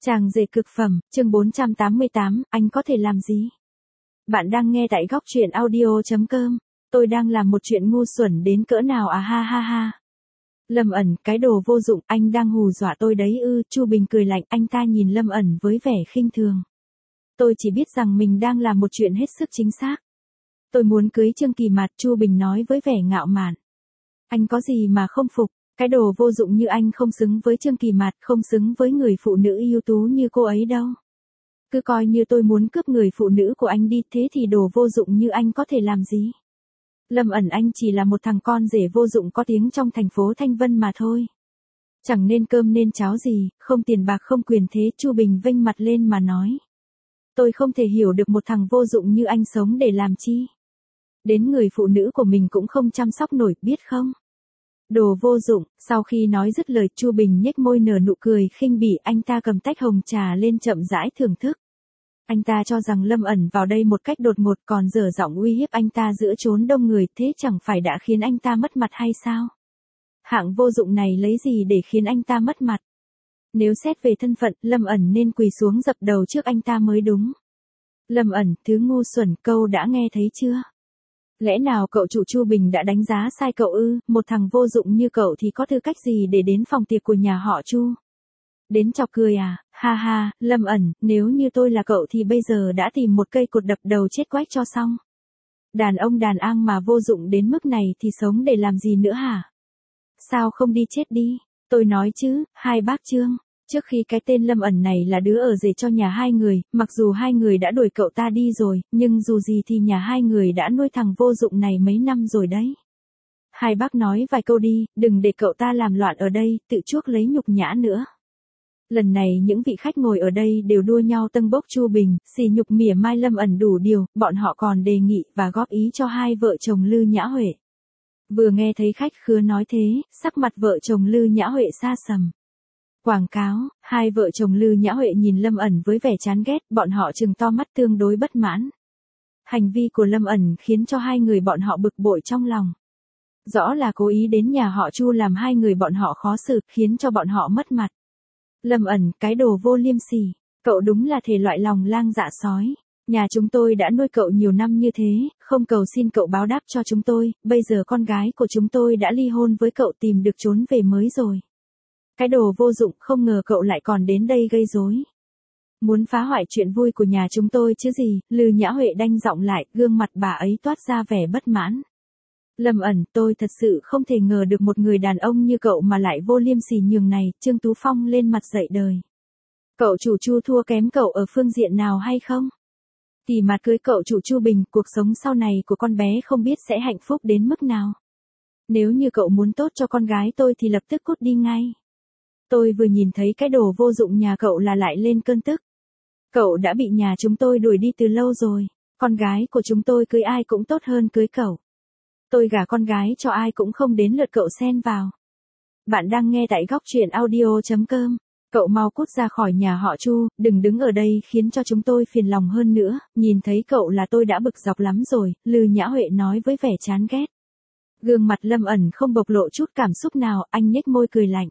Chàng rể cực phẩm, chương 488, anh có thể làm gì? Bạn đang nghe tại góc truyện audio.com. Tôi đang làm một chuyện ngu xuẩn đến cỡ nào à ha ha ha. Lâm Ẩn, cái đồ vô dụng, anh đang hù dọa tôi đấy ư? Chu Bình cười lạnh, anh ta nhìn Lâm Ẩn với vẻ khinh thường. Tôi chỉ biết rằng mình đang làm một chuyện hết sức chính xác. Tôi muốn cưới Trương Kỳ Mạt, Chu Bình nói với vẻ ngạo mạn. Anh có gì mà không phục? Cái đồ vô dụng như anh không xứng với Trương Kỳ Mạt, không xứng với người phụ nữ ưu tú như cô ấy đâu. Cứ coi như tôi muốn cướp người phụ nữ của anh đi, thế thì đồ vô dụng như anh có thể làm gì? Lâm Ẩn, anh chỉ là một thằng con rể vô dụng có tiếng trong thành phố Thanh Vân mà thôi. Chẳng nên cơm nên cháo gì, không tiền bạc không quyền thế. Chu Bình vênh mặt lên mà nói. Tôi không thể hiểu được một thằng vô dụng như anh sống để làm chi. Đến người phụ nữ của mình cũng không chăm sóc nổi, biết không? Đồ vô dụng. Sau khi nói dứt lời, Chu Bình nhếch môi nở nụ cười khinh bỉ, anh ta cầm tách hồng trà lên chậm rãi thưởng thức. Anh ta cho rằng Lâm Ẩn vào đây một cách đột ngột còn dở giọng uy hiếp anh ta giữa chốn đông người, thế chẳng phải đã khiến anh ta mất mặt hay sao? Hạng vô dụng này lấy gì để khiến anh ta mất mặt? Nếu xét về thân phận, Lâm Ẩn nên quỳ xuống dập đầu trước anh ta mới đúng. Lâm Ẩn, thứ ngu xuẩn, câu đã nghe thấy chưa? Lẽ nào cậu chủ Chu Bình đã đánh giá sai cậu ư? Một thằng vô dụng như cậu thì có tư cách gì để đến phòng tiệc của nhà họ Chu? Đến chọc cười à? Ha ha, Lâm Ẩn, nếu như tôi là cậu thì bây giờ đã tìm một cây cột đập đầu chết quách cho xong. Đàn ông đàn ang mà vô dụng đến mức này thì sống để làm gì nữa hả? Sao không đi chết đi? Tôi nói chứ, hai bác Trương. Trước khi cái tên Lâm Ẩn này là đứa ở rể cho nhà hai người, mặc dù hai người đã đuổi cậu ta đi rồi, nhưng dù gì thì nhà hai người đã nuôi thằng vô dụng này mấy năm rồi đấy. Hai bác nói vài câu đi, đừng để cậu ta làm loạn ở đây, tự chuốc lấy nhục nhã nữa. Lần này những vị khách ngồi ở đây đều đua nhau tâng bốc Chu Bình, xỉ nhục mỉa mai Lâm Ẩn đủ điều, bọn họ còn đề nghị và góp ý cho hai vợ chồng Lư Nhã Huệ. Vừa nghe thấy khách khứa nói thế, sắc mặt vợ chồng Lư Nhã Huệ sa sầm. Quảng cáo, hai vợ chồng Lư Nhã Huệ nhìn Lâm Ẩn với vẻ chán ghét, bọn họ trừng to mắt tương đối bất mãn. Hành vi của Lâm Ẩn khiến cho hai người bọn họ bực bội trong lòng. Rõ là cố ý đến nhà họ Chu làm hai người bọn họ khó xử, khiến cho bọn họ mất mặt. Lâm Ẩn, cái đồ vô liêm sỉ, cậu đúng là thể loại lòng lang dạ sói. Nhà chúng tôi đã nuôi cậu nhiều năm như thế, không cầu xin cậu báo đáp cho chúng tôi, bây giờ con gái của chúng tôi đã ly hôn với cậu, tìm được trốn về mới rồi. Cái đồ vô dụng, không ngờ cậu lại còn đến đây gây rối. Muốn phá hoại chuyện vui của nhà chúng tôi chứ gì? Lư Nhã Huệ đanh giọng lại, gương mặt bà ấy toát ra vẻ bất mãn. Lâm Ẩn, tôi thật sự không thể ngờ được một người đàn ông như cậu mà lại vô liêm sỉ nhường này. Trương Tú Phong lên mặt dậy đời. Cậu chủ Chu thua kém cậu ở phương diện nào hay không? Thì mà cưới cậu chủ Chu Bình, cuộc sống sau này của con bé không biết sẽ hạnh phúc đến mức nào. Nếu như cậu muốn tốt cho con gái tôi thì lập tức cút đi ngay. Tôi vừa nhìn thấy cái đồ vô dụng nhà cậu là lại lên cơn tức. Cậu đã bị nhà chúng tôi đuổi đi từ lâu rồi. Con gái của chúng tôi cưới ai cũng tốt hơn cưới cậu. Tôi gả con gái cho ai cũng không đến lượt cậu xen vào. Bạn đang nghe tại góc truyện audio.com. Cậu mau cút ra khỏi nhà họ Chu, đừng đứng ở đây khiến cho chúng tôi phiền lòng hơn nữa. Nhìn thấy cậu là tôi đã bực dọc lắm rồi, Lư Nhã Huệ nói với vẻ chán ghét. Gương mặt Lâm Ẩn không bộc lộ chút cảm xúc nào, anh nhếch môi cười lạnh.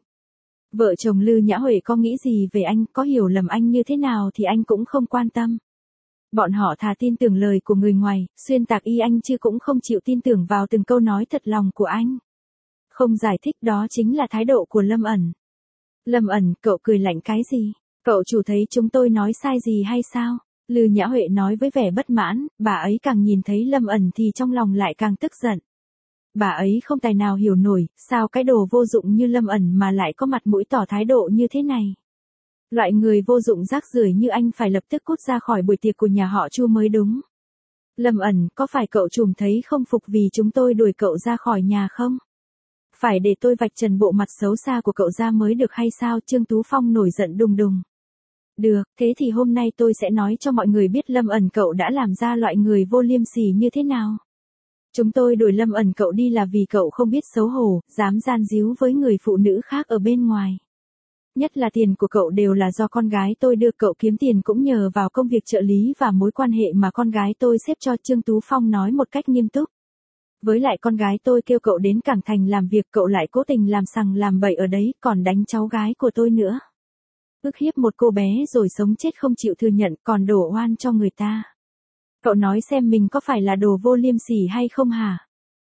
Vợ chồng Lư Nhã Huệ có nghĩ gì về anh, có hiểu lầm anh như thế nào thì anh cũng không quan tâm. Bọn họ thà tin tưởng lời của người ngoài, xuyên tạc y anh chứ cũng không chịu tin tưởng vào từng câu nói thật lòng của anh. Không giải thích, đó chính là thái độ của Lâm Ẩn. Lâm Ẩn, cậu cười lạnh cái gì? Cậu chủ thấy chúng tôi nói sai gì hay sao? Lư Nhã Huệ nói với vẻ bất mãn, bà ấy càng nhìn thấy Lâm Ẩn thì trong lòng lại càng tức giận. Bà ấy không tài nào hiểu nổi, sao cái đồ vô dụng như Lâm Ẩn mà lại có mặt mũi tỏ thái độ như thế này. Loại người vô dụng rác rưởi như anh phải lập tức cút ra khỏi buổi tiệc của nhà họ Chu mới đúng. Lâm Ẩn, có phải cậu trùm thấy không phục vì chúng tôi đuổi cậu ra khỏi nhà không? Phải để tôi vạch trần bộ mặt xấu xa của cậu ra mới được hay sao? Trương Tú Phong nổi giận đùng đùng. Được, thế thì hôm nay tôi sẽ nói cho mọi người biết Lâm Ẩn cậu đã làm ra loại người vô liêm sỉ như thế nào. Chúng tôi đuổi Lâm Ẩn cậu đi là vì cậu không biết xấu hổ, dám gian díu với người phụ nữ khác ở bên ngoài. Nhất là tiền của cậu đều là do con gái tôi đưa, cậu kiếm tiền cũng nhờ vào công việc trợ lý và mối quan hệ mà con gái tôi xếp cho. Trương Tú Phong nói một cách nghiêm túc. Với lại con gái tôi kêu cậu đến Cảng Thành làm việc, cậu lại cố tình làm sằng làm bậy ở đấy, còn đánh cháu gái của tôi nữa. ức hiếp một cô bé rồi sống chết không chịu thừa nhận còn đổ oan cho người ta. Cậu nói xem mình có phải là đồ vô liêm sỉ hay không hả?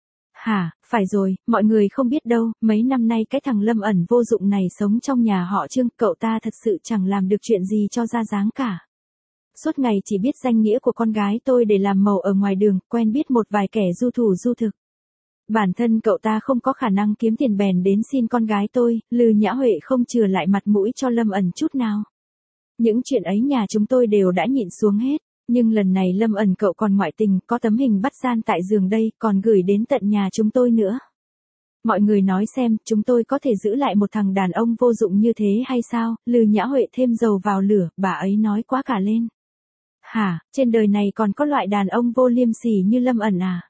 Hả, phải rồi, mọi người không biết đâu, mấy năm nay cái thằng Lâm ẩn vô dụng này sống trong nhà họ Trương, cậu ta thật sự chẳng làm được chuyện gì cho ra dáng cả. Suốt ngày chỉ biết danh nghĩa của con gái tôi để làm màu ở ngoài đường, quen biết một vài kẻ du thủ du thực. Bản thân cậu ta không có khả năng kiếm tiền bèn đến xin con gái tôi, Lư Nhã Huệ không chừa lại mặt mũi cho Lâm ẩn chút nào. Những chuyện ấy nhà chúng tôi đều đã nhịn xuống hết, nhưng lần này Lâm ẩn cậu còn ngoại tình, có tấm hình bắt gian tại giường đây, còn gửi đến tận nhà chúng tôi nữa. Mọi người nói xem, chúng tôi có thể giữ lại một thằng đàn ông vô dụng như thế hay sao? Lư Nhã Huệ thêm dầu vào lửa, bà ấy nói quá cả lên. Hả, trên đời này còn có loại đàn ông vô liêm sỉ như Lâm ẩn à?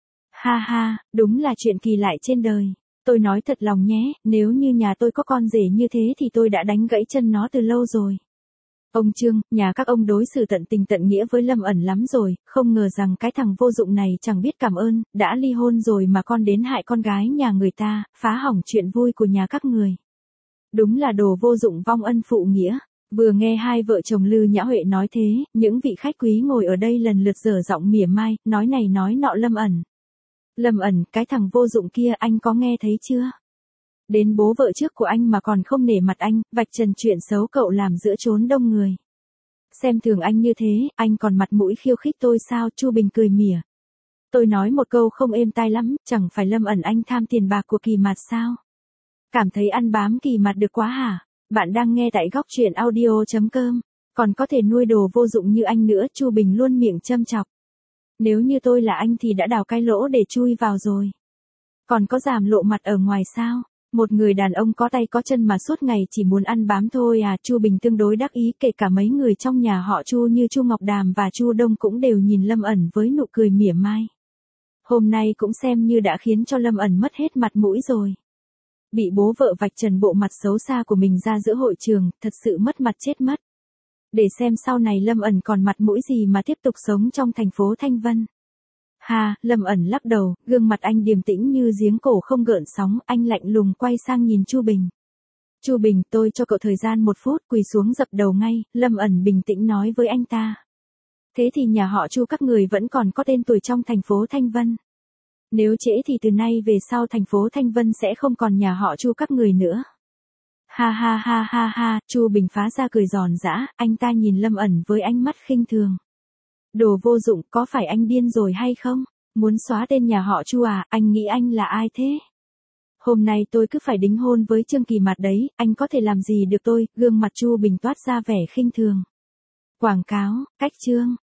Ha ha, đúng là chuyện kỳ lạ trên đời. Tôi nói thật lòng nhé, nếu như nhà tôi có con rể như thế thì tôi đã đánh gãy chân nó từ lâu rồi. Ông Trương, nhà các ông đối xử tận tình tận nghĩa với Lâm ẩn lắm rồi, không ngờ rằng cái thằng vô dụng này chẳng biết cảm ơn, đã ly hôn rồi mà con đến hại con gái nhà người ta, phá hỏng chuyện vui của nhà các người. Đúng là đồ vô dụng vong ân phụ nghĩa. Vừa nghe hai vợ chồng Lư Nhã Huệ nói thế, những vị khách quý ngồi ở đây lần lượt dở giọng mỉa mai, nói này nói nọ Lâm ẩn. Lâm ẩn, cái thằng vô dụng kia anh có nghe thấy chưa? Đến bố vợ trước của anh mà còn không nể mặt anh, vạch trần chuyện xấu cậu làm giữa chốn đông người. Xem thường anh như thế, anh còn mặt mũi khiêu khích tôi sao? Chu Bình cười mỉa. Tôi nói một câu không êm tai lắm, chẳng phải Lâm ẩn anh tham tiền bạc của Kỳ Mạt sao? Cảm thấy ăn bám Kỳ Mạt được quá hả? Bạn đang nghe tại góc truyện audio.com. Còn có thể nuôi đồ vô dụng như anh nữa, Chu Bình luôn miệng châm chọc. Nếu như tôi là anh thì đã đào cái lỗ để chui vào rồi. Còn có giảm lộ mặt ở ngoài sao? Một người đàn ông có tay có chân mà suốt ngày chỉ muốn ăn bám thôi à? Chu Bình tương đối đắc ý, kể cả mấy người trong nhà họ Chu như Chu Ngọc Đàm và Chu Đông cũng đều nhìn Lâm ẩn với nụ cười mỉa mai. Hôm nay cũng xem như đã khiến cho Lâm ẩn mất hết mặt mũi rồi. Bị bố vợ vạch trần bộ mặt xấu xa của mình ra giữa hội trường, thật sự mất mặt chết mất. Để xem sau này Lâm ẩn còn mặt mũi gì mà tiếp tục sống trong thành phố Thanh Vân. Ha, Lâm ẩn lắc đầu, gương mặt anh điềm tĩnh như giếng cổ không gợn sóng, anh lạnh lùng quay sang nhìn Chu Bình. Chu Bình, tôi cho cậu thời gian 1 phút, quỳ xuống dập đầu ngay, Lâm ẩn bình tĩnh nói với anh ta. Thế thì nhà họ Chu các người vẫn còn có tên tuổi trong thành phố Thanh Vân. Nếu trễ thì từ nay về sau thành phố Thanh Vân sẽ không còn nhà họ Chu các người nữa. Ha ha ha ha ha, Chu Bình phá ra cười giòn giã, anh ta nhìn Lâm ẩn với ánh mắt khinh thường. Đồ vô dụng, có phải anh điên rồi hay không? Muốn xóa tên nhà họ Chu à, anh nghĩ anh là ai thế? Hôm nay tôi cứ phải đính hôn với Trương Kỳ Mạt đấy, anh có thể làm gì được tôi? Gương mặt Chu Bình toát ra vẻ khinh thường. Quảng cáo, cách chương.